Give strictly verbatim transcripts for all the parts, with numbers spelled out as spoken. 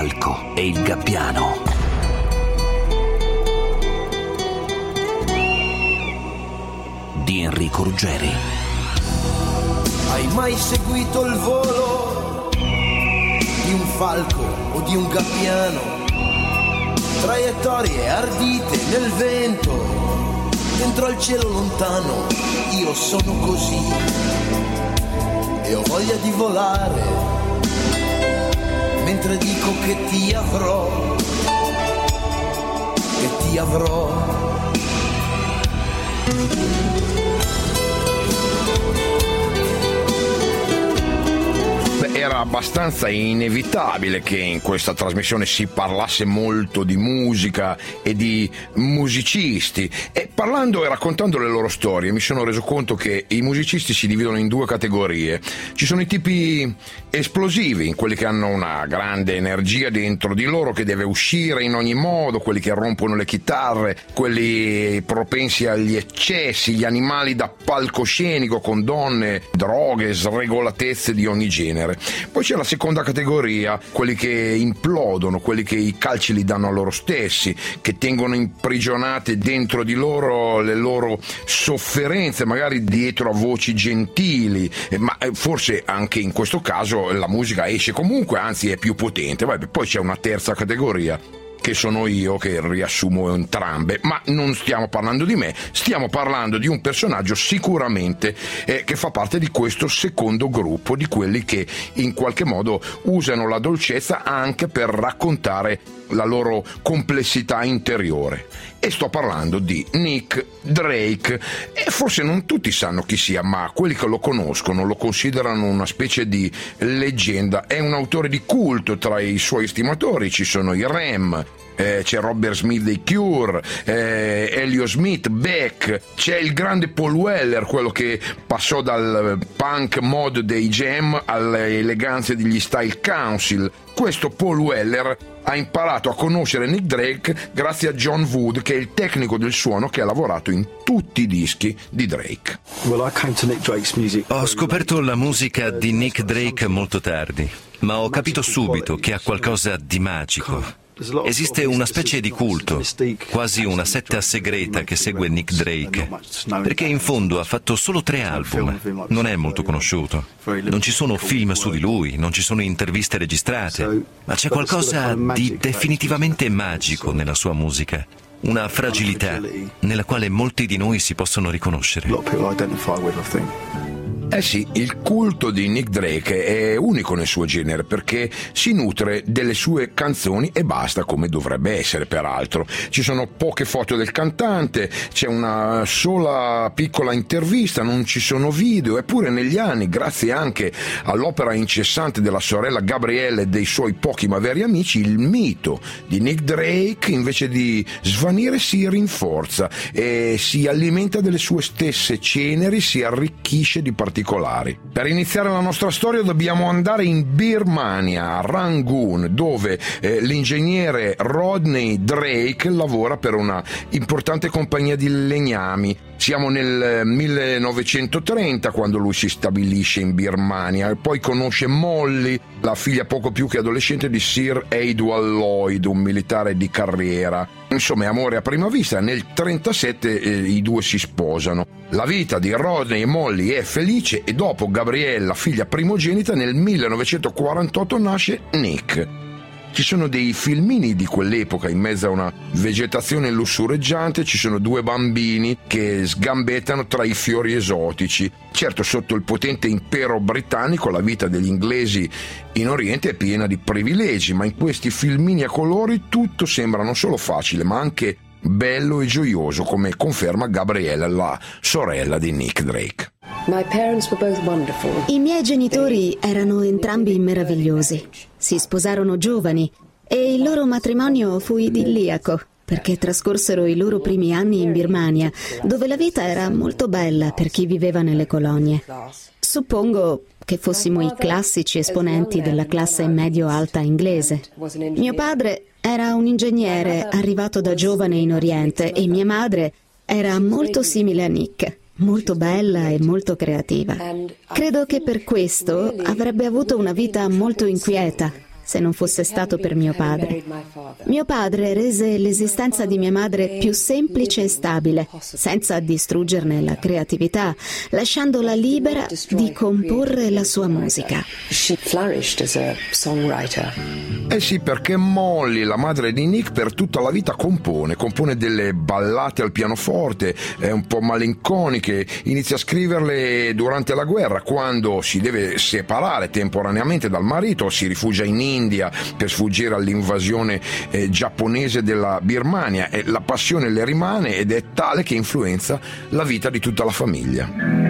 falco e il gabbiano. Di Enrico Ruggeri. Hai mai seguito il volo di un falco o di un gabbiano? Traiettorie ardite nel vento, dentro al cielo lontano. Io sono così e ho voglia di volare, mentre dico che ti avrò, che ti avrò. Era abbastanza inevitabile che in questa trasmissione si parlasse molto di musica e di musicisti, e parlando e raccontando le loro storie mi sono reso conto che i musicisti si dividono in due categorie. Ci sono i tipi esplosivi, quelli che hanno una grande energia dentro di loro che deve uscire in ogni modo, quelli che rompono le chitarre, quelli propensi agli eccessi, gli animali da palcoscenico con donne, droghe, sregolatezze di ogni genere. Poi c'è la seconda categoria, quelli che implodono, quelli che i calci li danno a loro stessi, che tengono imprigionate dentro di loro le loro sofferenze, magari dietro a voci gentili, ma forse anche in questo caso la musica esce comunque, anzi è più potente. Poi c'è una terza categoria, che sono io, che riassumo entrambe, ma non stiamo parlando di me, stiamo parlando di un personaggio sicuramente eh, che fa parte di questo secondo gruppo, di quelli che in qualche modo usano la dolcezza anche per raccontare la loro complessità interiore. E sto parlando di Nick Drake. E forse non tutti sanno chi sia, ma quelli che lo conoscono lo considerano una specie di leggenda. È un autore di culto. Tra i suoi estimatori ci sono i Rem, eh, c'è Robert Smith dei Cure, eh, Elio Smith, Beck, c'è il grande Paul Weller, quello che passò dal punk mod dei Jam alle eleganze degli Style Council. Questo Paul Weller ha imparato a conoscere Nick Drake grazie a John Wood, che è il tecnico del suono che ha lavorato in tutti i dischi di Drake. Ho scoperto la musica di Nick Drake molto tardi, ma ho capito subito che ha qualcosa di magico. Esiste una specie di culto, quasi una setta segreta che segue Nick Drake, perché in fondo ha fatto solo tre album, non è molto conosciuto, non ci sono film su di lui, non ci sono interviste registrate, ma c'è qualcosa di definitivamente magico nella sua musica, una fragilità nella quale molti di noi si possono riconoscere. Eh sì, il culto di Nick Drake è unico nel suo genere, perché si nutre delle sue canzoni e basta, come dovrebbe essere peraltro. Ci sono poche foto del cantante, c'è una sola piccola intervista, non ci sono video, eppure negli anni, grazie anche all'opera incessante della sorella Gabrielle e dei suoi pochi ma veri amici, il mito di Nick Drake invece di svanire si rinforza e si alimenta delle sue stesse ceneri, si arricchisce di particolari. Per iniziare la nostra storia dobbiamo andare in Birmania, a Rangoon, dove eh, l'ingegnere Rodney Drake lavora per una importante compagnia di legnami. Siamo nel millenovecentotrenta quando lui si stabilisce in Birmania e poi conosce Molly, la figlia poco più che adolescente di Sir Edward Lloyd, un militare di carriera. Insomma, è amore a prima vista. Nel trentasette eh, i due si sposano. La vita di Rodney e Molly è felice e dopo Gabriella, figlia primogenita, nel millenovecentoquarantotto nasce Nick. Ci sono dei filmini di quell'epoca in mezzo a una vegetazione lussureggiante, ci sono due bambini che sgambettano tra i fiori esotici. Certo, sotto il potente impero britannico la vita degli inglesi in Oriente è piena di privilegi, ma in questi filmini a colori tutto sembra non solo facile ma anche bello e gioioso, come conferma Gabriella, la sorella di Nick Drake. I miei genitori erano entrambi meravigliosi. Si sposarono giovani e il loro matrimonio fu idilliaco, perché trascorsero i loro primi anni in Birmania, dove la vita era molto bella per chi viveva nelle colonie. Suppongo che fossimo i classici esponenti della classe medio-alta inglese. Mio padre era un ingegnere arrivato da giovane in Oriente e mia madre era molto simile a Nick. Molto bella e molto creativa. Credo che per questo avrebbe avuto una vita molto inquieta, se non fosse stato per mio padre. Mio padre rese l'esistenza di mia madre più semplice e stabile, senza distruggerne la creatività, lasciandola libera di comporre la sua musica. Eh sì, perché Molly, la madre di Nick, per tutta la vita compone, compone delle ballate al pianoforte, è un po' malinconiche, inizia a scriverle durante la guerra, quando si deve separare temporaneamente dal marito, si rifugia in India per sfuggire all'invasione eh, giapponese della Birmania, e la passione le rimane ed è tale che influenza la vita di tutta la famiglia.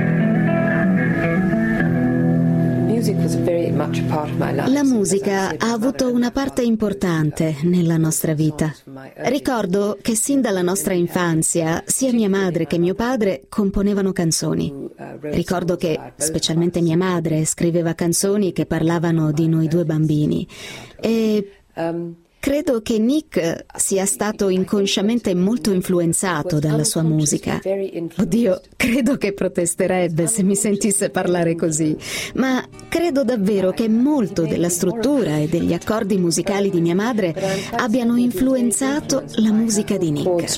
La musica ha avuto una parte importante nella nostra vita. Ricordo che sin dalla nostra infanzia sia mia madre che mio padre componevano canzoni. Ricordo che specialmente mia madre scriveva canzoni che parlavano di noi due bambini e credo che Nick sia stato inconsciamente molto influenzato dalla sua musica. Oddio, credo che protesterebbe se mi sentisse parlare così, ma credo davvero che molto della struttura e degli accordi musicali di mia madre abbiano influenzato la musica di Nick.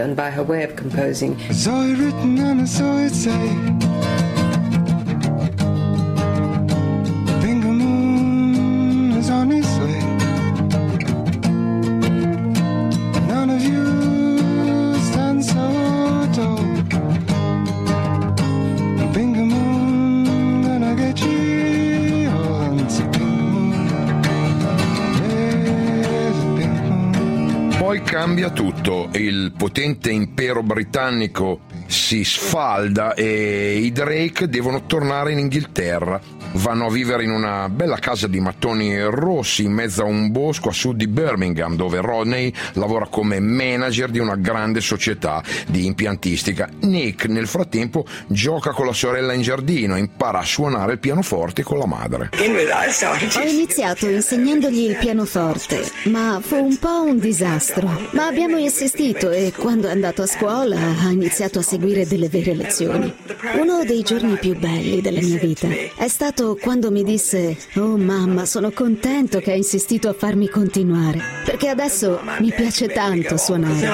Poi cambia tutto, il potente impero britannico si sfalda e i Drake devono tornare in Inghilterra. Vanno a vivere in una bella casa di mattoni rossi in mezzo a un bosco a sud di Birmingham, dove Rodney lavora come manager di una grande società di impiantistica. Nick nel frattempo gioca con la sorella in giardino e impara a suonare il pianoforte con la madre. Ho iniziato insegnandogli il pianoforte, ma fu un po' un disastro. Ma abbiamo insistito e quando è andato a scuola ha iniziato a seguire delle vere lezioni. Uno dei giorni più belli della mia vita è stato quando mi disse: "Oh mamma, sono contento che hai insistito a farmi continuare, perché adesso mi piace tanto suonare."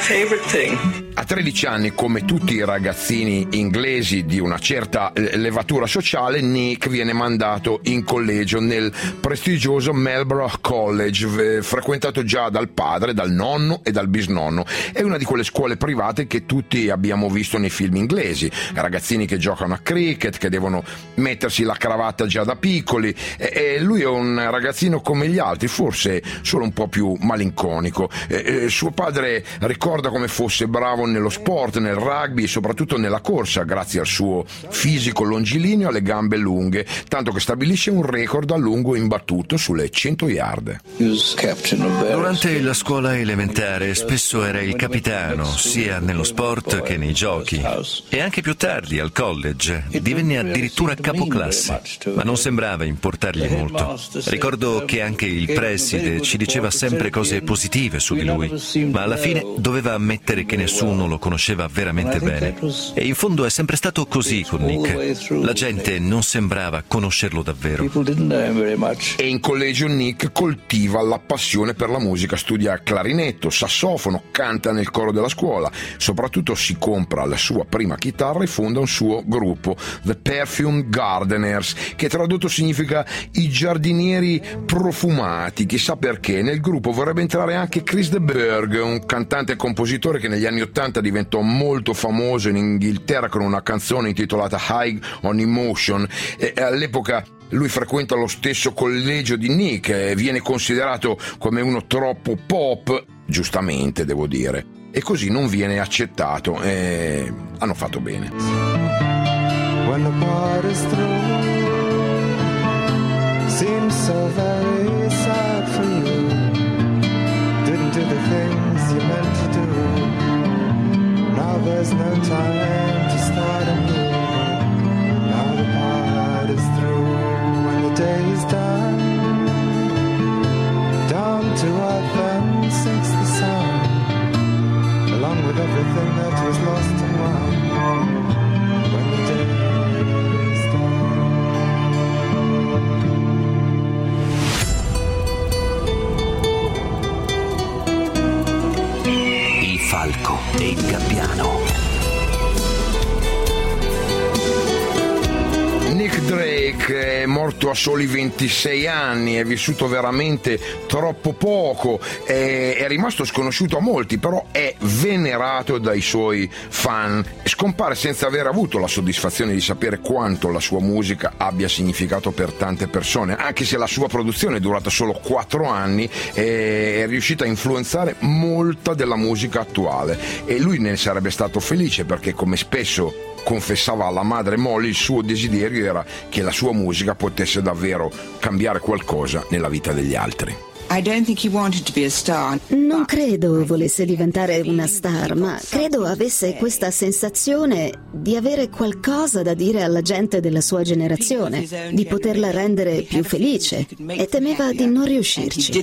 A tredici anni, come tutti i ragazzini inglesi di una certa levatura sociale, Nick viene mandato in collegio nel prestigioso Marlborough College, frequentato già dal padre, dal nonno e dal bisnonno. È una di quelle scuole private che tutti abbiamo visto nei film inglesi, ragazzini che giocano a cricket, che devono mettersi la cravatta già da piccoli, e lui è un ragazzino come gli altri, forse solo un po' più malinconico. E suo padre ricorda come fosse bravo nello sport, nel rugby e soprattutto nella corsa, grazie al suo fisico longilineo e alle gambe lunghe, tanto che stabilisce un record a lungo imbattuto sulle cento yard. Durante la scuola elementare spesso era il capitano, sia nello sport che nei giochi, e anche più tardi al college divenne addirittura capoclasse, ma non sembrava importargli molto. Ricordo che anche il preside ci diceva sempre cose positive su di lui, ma alla fine doveva ammettere che nessuno lo conosceva veramente bene. E in fondo è sempre stato così con Nick. La gente non sembrava conoscerlo davvero. E in collegio Nick coltiva la passione per la musica, studia clarinetto, sassofono, canta nel coro della scuola, soprattutto si compra la sua prima chitarra e fonda un suo gruppo, The Perfume Gardeners, che tradotto significa i giardinieri profumati. Chissà perché nel gruppo vorrebbe entrare anche Chris de Burgh, un cantante e compositore che negli anni ottanta diventò molto famoso in Inghilterra con una canzone intitolata High on Emotion, e all'epoca lui frequenta lo stesso collegio di Nick e viene considerato come uno troppo pop, giustamente devo dire, e così non viene accettato, e hanno fatto bene. When the party's through, seems so very sad for you. Didn't do the things you meant to do. Now there's no time to start anew. Now the party's through. When the day is done, down to earth then sinks the sun, along with everything that was lost and won. When the day Il Gabbiano. Nick Drake è morto a soli ventisei anni, è vissuto veramente troppo poco, è, è rimasto sconosciuto a molti, però è venerato dai suoi fan. Scompare senza aver avuto la soddisfazione di sapere quanto la sua musica abbia significato per tante persone, anche se la sua produzione è durata solo quattro anni, è, è riuscita a influenzare molta della musica attuale e lui ne sarebbe stato felice perché, come spesso confessava alla madre Molly, il suo desiderio era che la sua musica potesse davvero cambiare qualcosa nella vita degli altri. Non credo volesse diventare una star, ma credo avesse questa sensazione di avere qualcosa da dire alla gente della sua generazione, di poterla rendere più felice, e temeva di non riuscirci.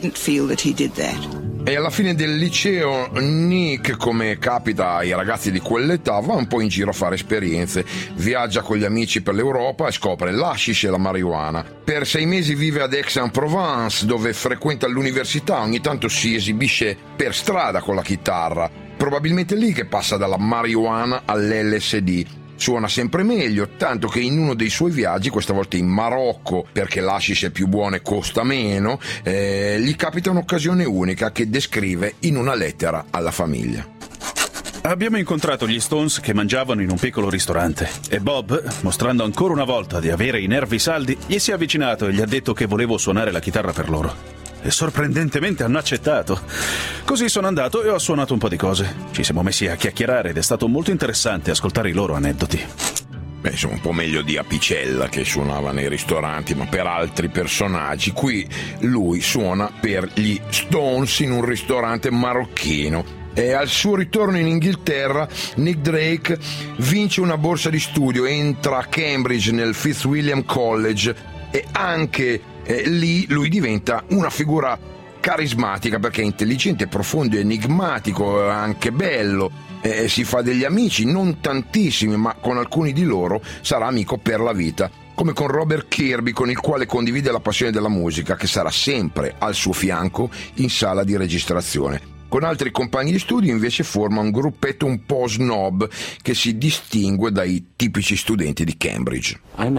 E alla fine del liceo Nick, come capita ai ragazzi di quell'età, va un po' in giro a fare esperienze, viaggia con gli amici per l'Europa e scopre l'hashish e la marijuana. Per sei mesi vive ad Aix-en-Provence, dove frequenta l'università, ogni tanto si esibisce per strada con la chitarra. Probabilmente lì che passa dalla marijuana all'L S D. Suona sempre meglio, tanto che in uno dei suoi viaggi, questa volta in Marocco, perché l'hashish è più buono e costa meno, eh, gli capita un'occasione unica che descrive in una lettera alla famiglia. Abbiamo incontrato gli Stones che mangiavano in un piccolo ristorante e Bob, mostrando ancora una volta di avere i nervi saldi, gli si è avvicinato e gli ha detto che volevo suonare la chitarra per loro. E sorprendentemente hanno accettato. Così sono andato e ho suonato un po' di cose. Ci siamo messi a chiacchierare ed è stato molto interessante ascoltare i loro aneddoti. Beh, insomma, un po' meglio di Apicella che suonava nei ristoranti, ma per altri personaggi. Qui lui suona per gli Stones in un ristorante marocchino. E al suo ritorno in Inghilterra, Nick Drake vince una borsa di studio, entra a Cambridge nel Fitzwilliam College e anche eh, lì lui diventa una figura carismatica perché è intelligente, profondo, enigmatico, anche bello. Eh, si fa degli amici, non tantissimi, ma con alcuni di loro sarà amico per la vita, come con Robert Kirby, con il quale condivide la passione della musica, che sarà sempre al suo fianco in sala di registrazione. Con altri compagni di studio invece forma un gruppetto un po' snob che si distingue dai tipici studenti di Cambridge.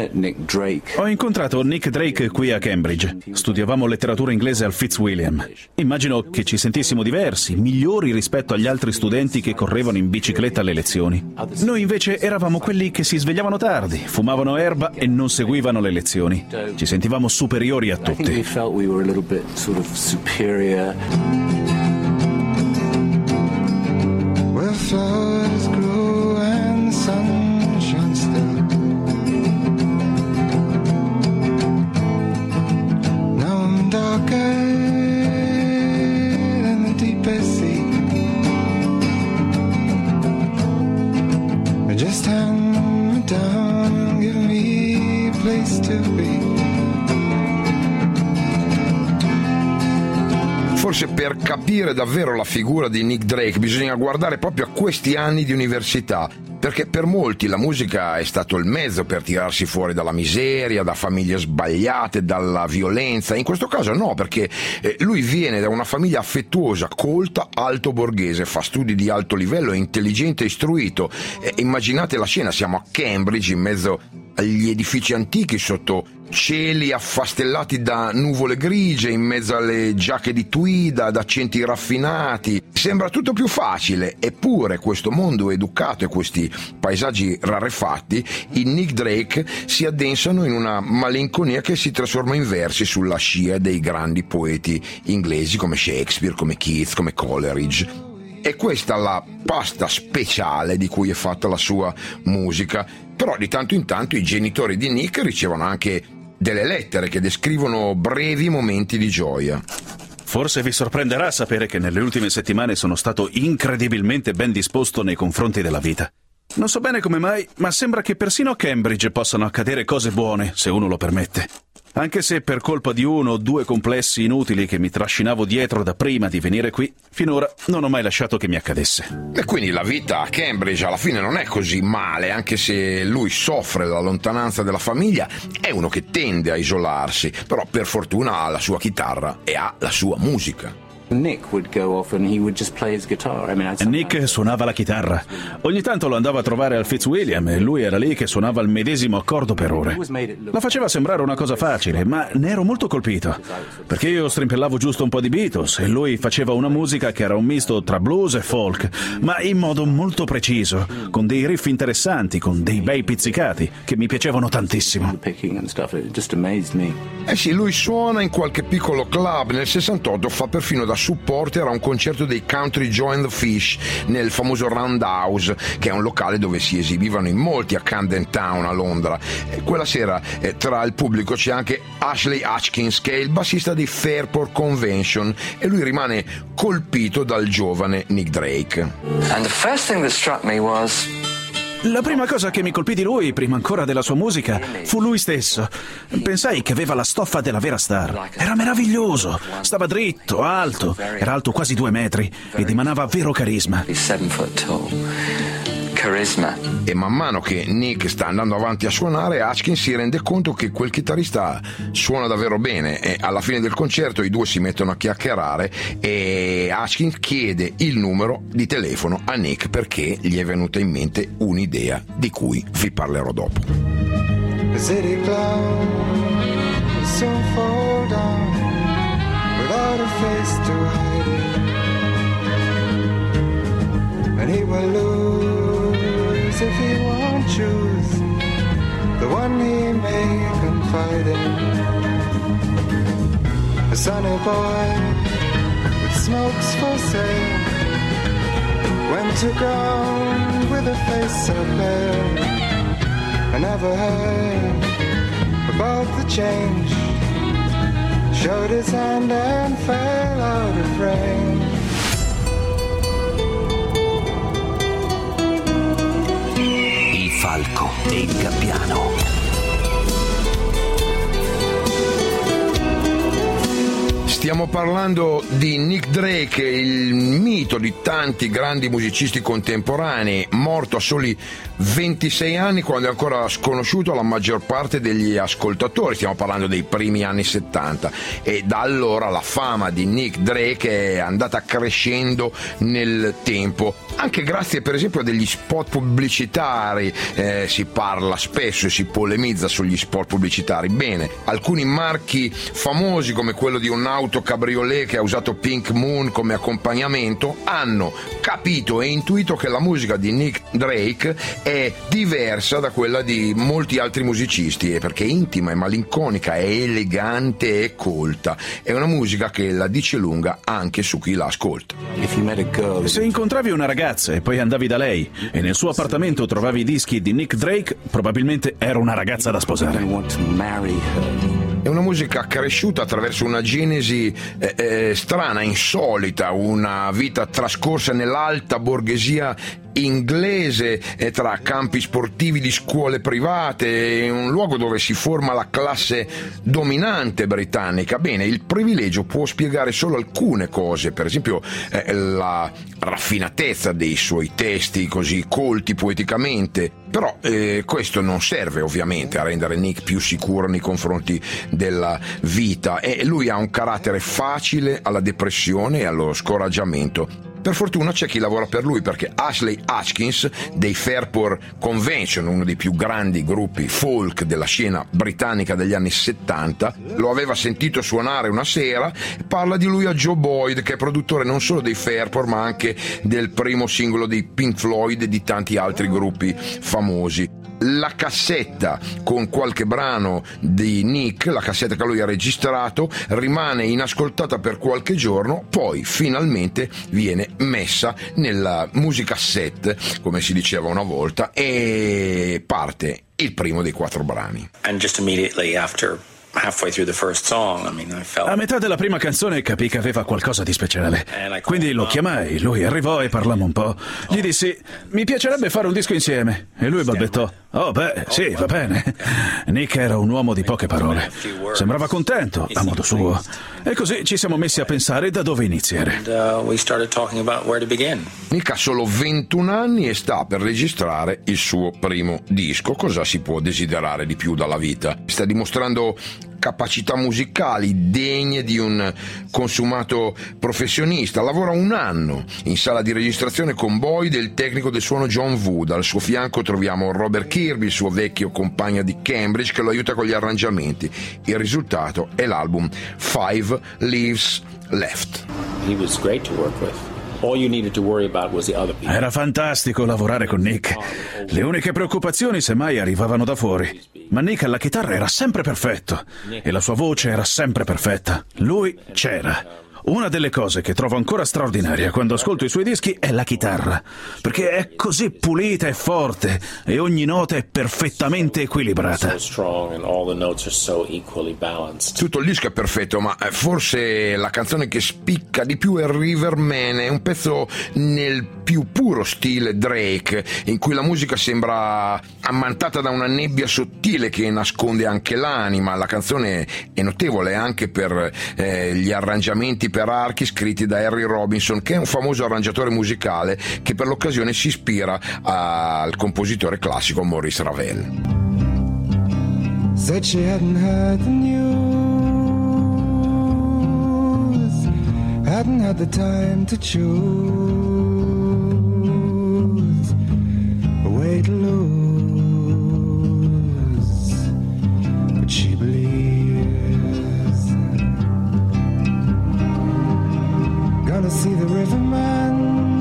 Ho incontrato Nick Drake qui a Cambridge. Studiavamo letteratura inglese al Fitzwilliam. Immagino che ci sentissimo diversi, migliori rispetto agli altri studenti che correvano in bicicletta alle lezioni. Noi invece eravamo quelli che si svegliavano tardi, fumavano erba e non seguivano le lezioni. Ci sentivamo superiori a tutti. Flowers grow and sun shines still. Now I'm darker than the deepest sea. Just hand me down, give me a place to be. Forse per capire davvero la figura di Nick Drake bisogna guardare proprio a questi anni di università, perché per molti la musica è stato il mezzo per tirarsi fuori dalla miseria, da famiglie sbagliate, dalla violenza. In questo caso no, perché lui viene da una famiglia affettuosa, colta, alto borghese, fa studi di alto livello, è intelligente e istruito. E immaginate la scena, siamo a Cambridge in mezzo agli edifici antichi, sotto cieli affastellati da nuvole grigie, in mezzo alle giacche di tweed, ad accenti raffinati. Sembra tutto più facile, eppure questo mondo educato e questi paesaggi rarefatti in Nick Drake si addensano in una malinconia che si trasforma in versi sulla scia dei grandi poeti inglesi come Shakespeare, come Keats, come Coleridge. E questa è la pasta speciale di cui è fatta la sua musica. Però di tanto in tanto i genitori di Nick ricevono anche delle lettere che descrivono brevi momenti di gioia. Forse vi sorprenderà sapere che nelle ultime settimane sono stato incredibilmente ben disposto nei confronti della vita. Non so bene come mai, ma sembra che persino a Cambridge possano accadere cose buone, se uno lo permette. Anche se per colpa di uno o due complessi inutili che mi trascinavo dietro da prima di venire qui, finora non ho mai lasciato che mi accadesse. E quindi la vita a Cambridge alla fine non è così male, anche se lui soffre la lontananza della famiglia, è uno che tende a isolarsi, però per fortuna ha la sua chitarra e ha la sua musica. Nick suonava la chitarra. Ogni tanto lo andava a trovare al Fitzwilliam e lui era lì che suonava il medesimo accordo per ore. La faceva sembrare una cosa facile, ma ne ero molto colpito, perché io strimpellavo giusto un po' di Beatles e lui faceva una musica che era un misto tra blues e folk, ma in modo molto preciso, con dei riff interessanti, con dei bei pizzicati che mi piacevano tantissimo. Eh sì, lui suona in qualche piccolo club. Nel sessantotto fa perfino da supporter a un concerto dei Country Joe and the Fish nel famoso Roundhouse, che è un locale dove si esibivano in molti a Camden Town a Londra. E quella sera eh, tra il pubblico c'è anche Ashley Hutchins, che è il bassista di Fairport Convention, e lui rimane colpito dal giovane Nick Drake. And the first thing that struck me was La prima cosa che mi colpì di lui, prima ancora della sua musica, fu lui stesso. Pensai che aveva la stoffa della vera star. Era meraviglioso, stava dritto, alto, era alto quasi due metri ed emanava vero carisma. E man mano che Nick sta andando avanti a suonare, Hutchins si rende conto che quel chitarrista suona davvero bene, e alla fine del concerto i due si mettono a chiacchierare e Hutchins chiede il numero di telefono a Nick perché gli è venuta in mente un'idea di cui vi parlerò dopo. The city clown will soon fall down without a face to hide it, and he will lose if he won't choose the one he may confide in. A sunny boy with smokes for sale went to ground with a face so pale. I never heard about the change. Showed his hand and fell out of range. Il falco e il gabbiano. Stiamo parlando di Nick Drake, il mito di tanti grandi musicisti contemporanei, morto a soli ventisei anni quando è ancora sconosciuto alla maggior parte degli ascoltatori. Stiamo parlando dei primi anni settanta, e da allora la fama di Nick Drake è andata crescendo nel tempo, anche grazie per esempio a degli spot pubblicitari. Eh, si parla spesso e si polemizza sugli spot pubblicitari. Bene, alcuni marchi famosi come quello di un'auto cabriolet che ha usato Pink Moon come accompagnamento hanno capito e intuito che la musica di Nick Drake è diversa da quella di molti altri musicisti, perché è intima, è malinconica, è elegante e colta. È una musica che la dice lunga anche su chi la ascolta. Se incontravi una ragazza e poi andavi da lei e nel suo appartamento trovavi i dischi di Nick Drake, probabilmente era una ragazza da sposare. È una musica cresciuta attraverso una genesi eh, eh, strana, insolita, una vita trascorsa nell'alta borghesia inglese, eh, tra campi sportivi di scuole private, un luogo dove si forma la classe dominante britannica. Bene, il privilegio può spiegare solo alcune cose, per esempio eh, la raffinatezza dei suoi testi così colti poeticamente, però eh, questo non serve ovviamente a rendere Nick più sicuro nei confronti della vita, e lui ha un carattere facile alla depressione e allo scoraggiamento. Per fortuna c'è chi lavora per lui, perché Ashley Hutchins dei Fairport Convention, uno dei più grandi gruppi folk della scena britannica degli anni settanta, lo aveva sentito suonare una sera. Parla di lui a Joe Boyd, che è produttore non solo dei Fairport ma anche del primo singolo dei Pink Floyd e di tanti altri gruppi famosi. La cassetta con qualche brano di Nick, la cassetta che lui ha registrato, rimane inascoltata per qualche giorno, poi finalmente viene messa nella musica set, come si diceva una volta, e parte il primo dei quattro brani. And just immediately after halfway through the first song, I mean, I felt... A metà della prima canzone capì che aveva qualcosa di speciale. Quindi lo chiamai, lui arrivò e parlammo un po'. Gli dissi, mi piacerebbe fare un disco insieme. E lui balbettò, oh beh, sì, va bene. Nick era un uomo di poche parole. Sembrava contento, a modo suo. E così ci siamo messi a pensare da dove iniziare. Nick ha solo ventuno anni e sta per registrare il suo primo disco. Cosa si può desiderare di più dalla vita? Sta dimostrando capacità musicali degne di un consumato professionista. Lavora un anno in sala di registrazione con Boyd e il tecnico del suono John Wood. Al suo fianco troviamo Robert Kirby, il suo vecchio compagno di Cambridge, che lo aiuta con gli arrangiamenti. Il risultato è l'album Five Leaves Left. He was great to work with. All you needed to worry about was the other people. Era fantastico lavorare con Nick. Le uniche preoccupazioni semmai arrivavano da fuori. Ma Nick alla chitarra era sempre perfetto e la sua voce era sempre perfetta. Lui c'era. Una delle cose che trovo ancora straordinaria quando ascolto i suoi dischi è la chitarra, perché è così pulita e forte e ogni nota è perfettamente equilibrata. Tutto il disco è perfetto, ma forse la canzone che spicca di più è Riverman. È un pezzo nel più puro stile Drake, in cui la musica sembra ammantata da una nebbia sottile che nasconde anche l'anima. La canzone è notevole anche per eh, gli arrangiamenti per archi scritti da Harry Robinson, che è un famoso arrangiatore musicale che per l'occasione si ispira al compositore classico Maurice Ravel. Said she hadn't heard the news, hadn't had the time to choose a way to lose, but she believes. Gonna see the riverman,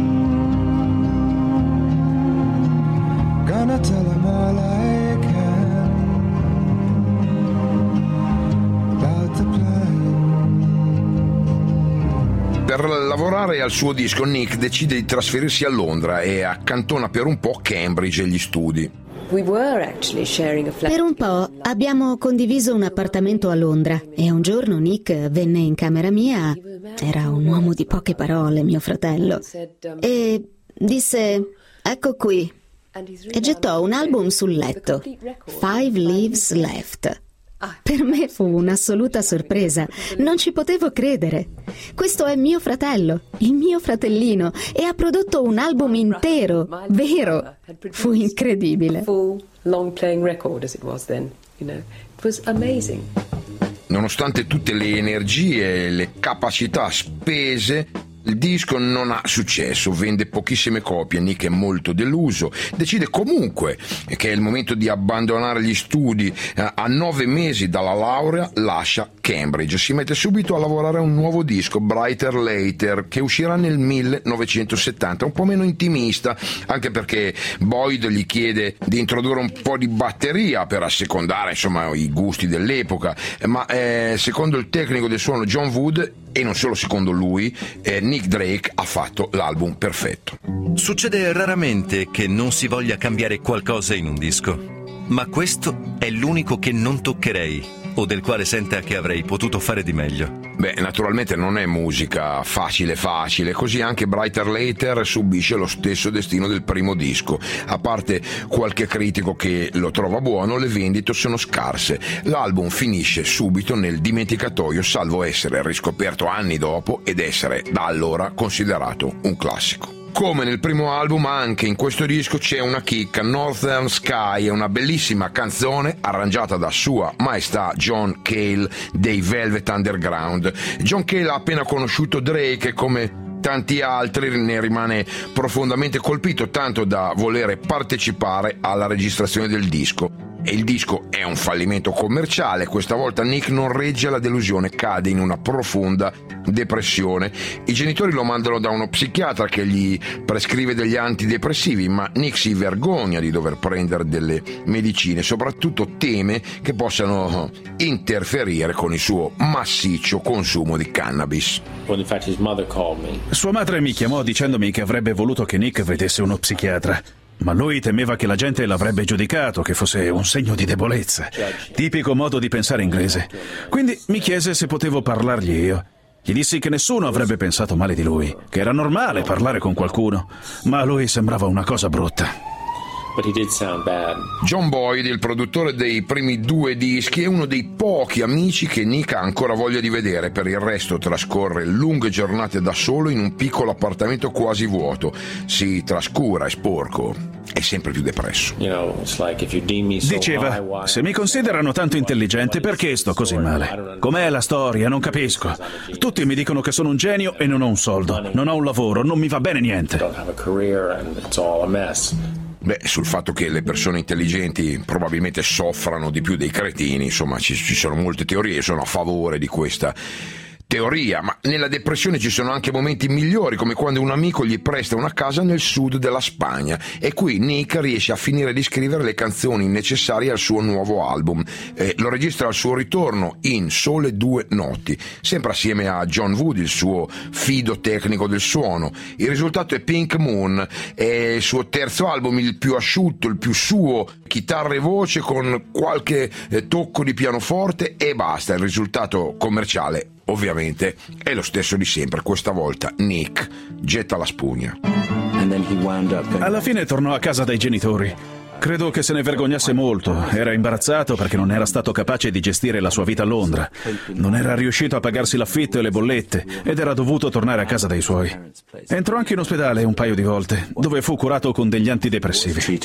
gonna tell him all I can about the plan. Per lavorare al suo disco, Nick decide di trasferirsi a Londra e accantona per un po' Cambridge e gli studi. Per un po' abbiamo condiviso un appartamento a Londra e un giorno Nick venne in camera mia. Era un uomo di poche parole, mio fratello, e disse: "Ecco qui", e gettò un album sul letto, Five Leaves Left. Per me fu un'assoluta sorpresa, non ci potevo credere. Questo è mio fratello, il mio fratellino, e ha prodotto un album intero, vero? Fu incredibile. Nonostante tutte le energie e le capacità spese, il disco non ha successo, vende pochissime copie. Nick è molto deluso, decide comunque che è il momento di abbandonare gli studi. A nove mesi dalla laurea lascia Cambridge, si mette subito a lavorare a un nuovo disco, Brighter Later, che uscirà nel millenovecentosettanta, un po' meno intimista, anche perché Boyd gli chiede di introdurre un po' di batteria per assecondare insomma i gusti dell'epoca, ma eh, secondo il tecnico del suono John Wood, e non solo secondo lui, eh, Nick Drake ha fatto l'album perfetto. Succede raramente che non si voglia cambiare qualcosa in un disco, ma questo è l'unico che non toccherei o del quale senta che avrei potuto fare di meglio. Beh, naturalmente non è musica facile facile, così anche Brighter Later subisce lo stesso destino del primo disco. A parte qualche critico che lo trova buono, le vendite sono scarse. L'album finisce subito nel dimenticatoio, salvo essere riscoperto anni dopo ed essere da allora considerato un classico. Come nel primo album, anche in questo disco c'è una chicca. Northern Sky è una bellissima canzone arrangiata da Sua Maestà John Cale dei Velvet Underground. John Cale ha appena conosciuto Drake e come tanti altri ne rimane profondamente colpito, tanto da volere partecipare alla registrazione del disco. E il disco è un fallimento commerciale. Questa volta Nick non regge la delusione, cade in una profonda depressione. I genitori lo mandano da uno psichiatra che gli prescrive degli antidepressivi, ma Nick si vergogna di dover prendere delle medicine, soprattutto teme che possano interferire con il suo massiccio consumo di cannabis. Sua madre mi chiamò dicendomi che avrebbe voluto che Nick vedesse uno psichiatra, ma lui temeva che la gente l'avrebbe giudicato, che fosse un segno di debolezza. Tipico modo di pensare inglese. Quindi mi chiese se potevo parlargli io. Gli dissi che nessuno avrebbe pensato male di lui, che era normale parlare con qualcuno, ma a lui sembrava una cosa brutta. but he did sound bad. John Boyd, il produttore dei primi due dischi, è uno dei pochi amici che Nick ha ancora voglia di vedere. Per il resto trascorre lunghe giornate da solo in un piccolo appartamento quasi vuoto. Si trascura, è sporco, è sempre più depresso. Diceva, se mi considerano tanto intelligente, perché sto così male? Com'è la storia? Non capisco. Tutti mi dicono che sono un genio e non ho un soldo, non ho un lavoro, non mi va bene niente. Beh, sul fatto che le persone intelligenti probabilmente soffrano di più dei cretini, insomma, ci, ci sono molte teorie, sono a favore di questa teoria, ma nella depressione ci sono anche momenti migliori, come quando un amico gli presta una casa nel sud della Spagna e qui Nick riesce a finire di scrivere le canzoni necessarie al suo nuovo album. Eh, lo registra al suo ritorno in sole due notti, sempre assieme a John Wood, il suo fido tecnico del suono. Il risultato è Pink Moon, è il suo terzo album, il più asciutto, il più suo, chitarra e voce con qualche eh, tocco di pianoforte e basta. Il risultato commerciale ovviamente è lo stesso di sempre. Questa volta Nick getta la spugna. Alla fine tornò a casa dai genitori. Credo che se ne vergognasse molto. Era imbarazzato perché non era stato capace di gestire la sua vita a Londra. Non era riuscito a pagarsi l'affitto e le bollette ed era dovuto tornare a casa dai suoi. Entrò anche in ospedale un paio di volte, dove fu curato con degli antidepressivi.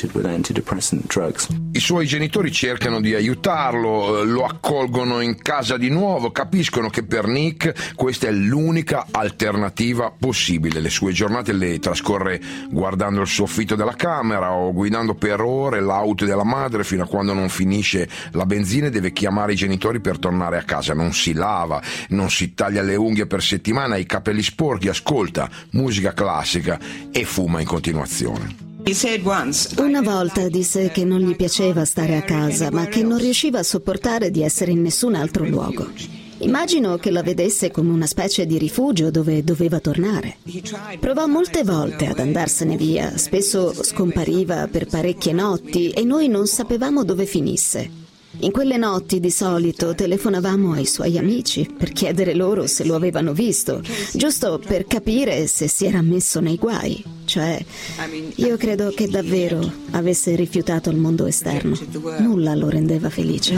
I suoi genitori cercano di aiutarlo, lo accolgono in casa di nuovo, capiscono che per Nick questa è l'unica alternativa possibile. Le sue giornate le trascorre guardando il soffitto della camera o guidando per ore l'auto della madre fino a quando non finisce la benzina e deve chiamare i genitori per tornare a casa. Non si lava, non si taglia le unghie per settimana, ha i capelli sporchi, ascolta musica classica e fuma in continuazione. Una volta disse che non gli piaceva stare a casa, ma che non riusciva a sopportare di essere in nessun altro luogo. Immagino che la vedesse come una specie di rifugio dove doveva tornare. Provò molte volte ad andarsene via, spesso scompariva per parecchie notti e noi non sapevamo dove finisse. In quelle notti di solito telefonavamo ai suoi amici per chiedere loro se lo avevano visto, giusto per capire se si era messo nei guai. Cioè, io credo che davvero avesse rifiutato il mondo esterno. Nulla lo rendeva felice.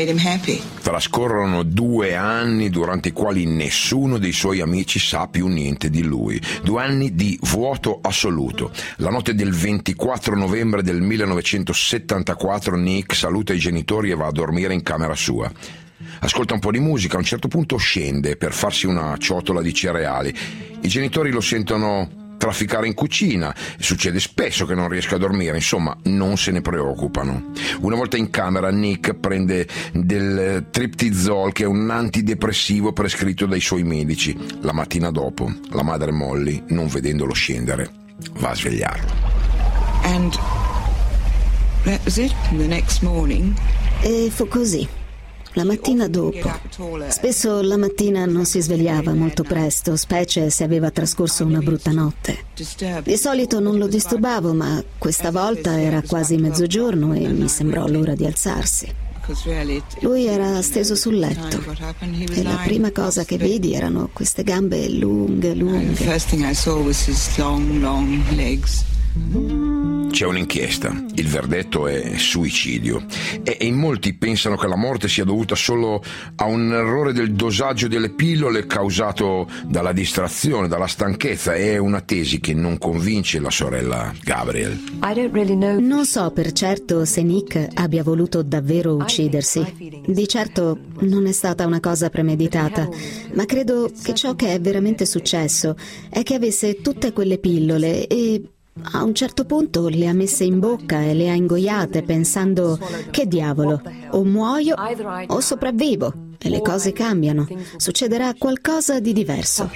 Trascorrono due anni durante i quali nessuno dei suoi amici sa più niente di lui. Due anni di vuoto assoluto. La notte del ventiquattro novembre del millenovecentosettantaquattro Nick saluta i genitori e va a dormire in camera sua. Ascolta un po' di musica, a un certo punto scende per farsi una ciotola di cereali. I genitori lo sentono trafficare in cucina, succede spesso che non riesca a dormire, insomma non se ne preoccupano. Una volta in camera Nick prende del triptizol, che è un antidepressivo prescritto dai suoi medici. La mattina dopo la madre Molly, non vedendolo scendere, va a svegliarlo. And that was it. The next morning. E fu così. La mattina dopo. Spesso la mattina non si svegliava molto presto, specie se aveva trascorso una brutta notte. Di solito non lo disturbavo, ma questa volta era quasi mezzogiorno e mi sembrò l'ora di alzarsi. Lui era steso sul letto e la prima cosa che vidi erano queste gambe lunghe, lunghe. C'è un'inchiesta, il verdetto è suicidio e in molti pensano che la morte sia dovuta solo a un errore del dosaggio delle pillole causato dalla distrazione, dalla stanchezza. È una tesi che non convince la sorella Gabriel. Non so per certo se Nick abbia voluto davvero uccidersi. Di certo non è stata una cosa premeditata, ma credo che ciò che è veramente successo è che avesse tutte quelle pillole e a un certo punto le ha messe in bocca e le ha ingoiate pensando: che diavolo, o muoio o sopravvivo. E le cose cambiano, succederà qualcosa di diverso.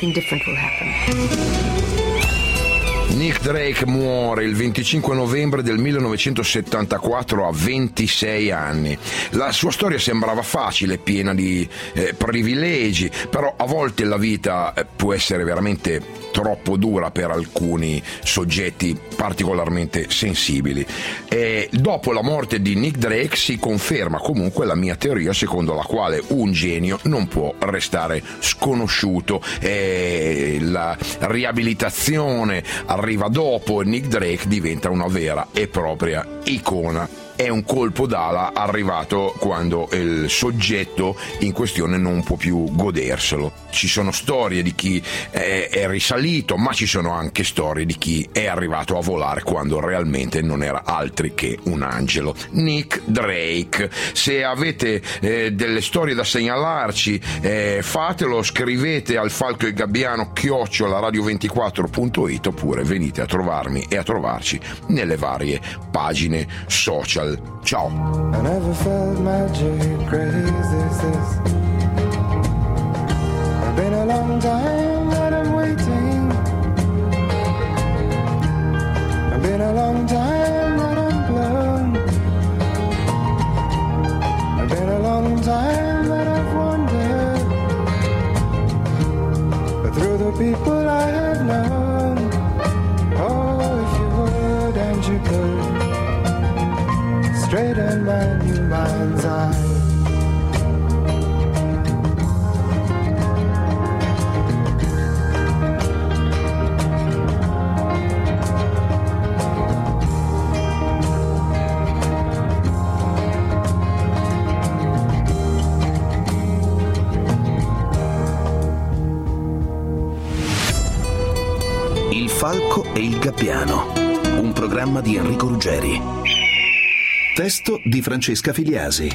Nick Drake muore il venticinque novembre del millenovecentosettantaquattro a ventisei anni. La sua storia sembrava facile, piena di eh, privilegi, però a volte la vita può essere veramente troppo dura per alcuni soggetti particolarmente sensibili. E dopo la morte di Nick Drake si conferma comunque la mia teoria secondo la quale un genio non può restare sconosciuto, e la riabilitazione arriva dopo e Nick Drake diventa una vera e propria icona. È un colpo d'ala arrivato quando il soggetto in questione non può più goderselo. Ci sono storie di chi è, è risalito, ma ci sono anche storie di chi è arrivato a volare quando realmente non era altri che un angelo. Nick Drake. Se avete eh, delle storie da segnalarci, eh, fatelo, scrivete al Falco e Gabbiano chiocciola radio ventiquattro punto it oppure venite a trovarmi e a trovarci nelle varie pagine social. Ciao. I never felt magic crazy as this. It's been a long time that I'm waiting. It's been a long time that I'm blown. It's been a long time that I've wandered. But through the people I have known, oh, if you would and you could straighten my new mind's eye. Il Falco e il Gabbiano, un programma di Enrico Ruggeri. Testo di Francesca Filiasi.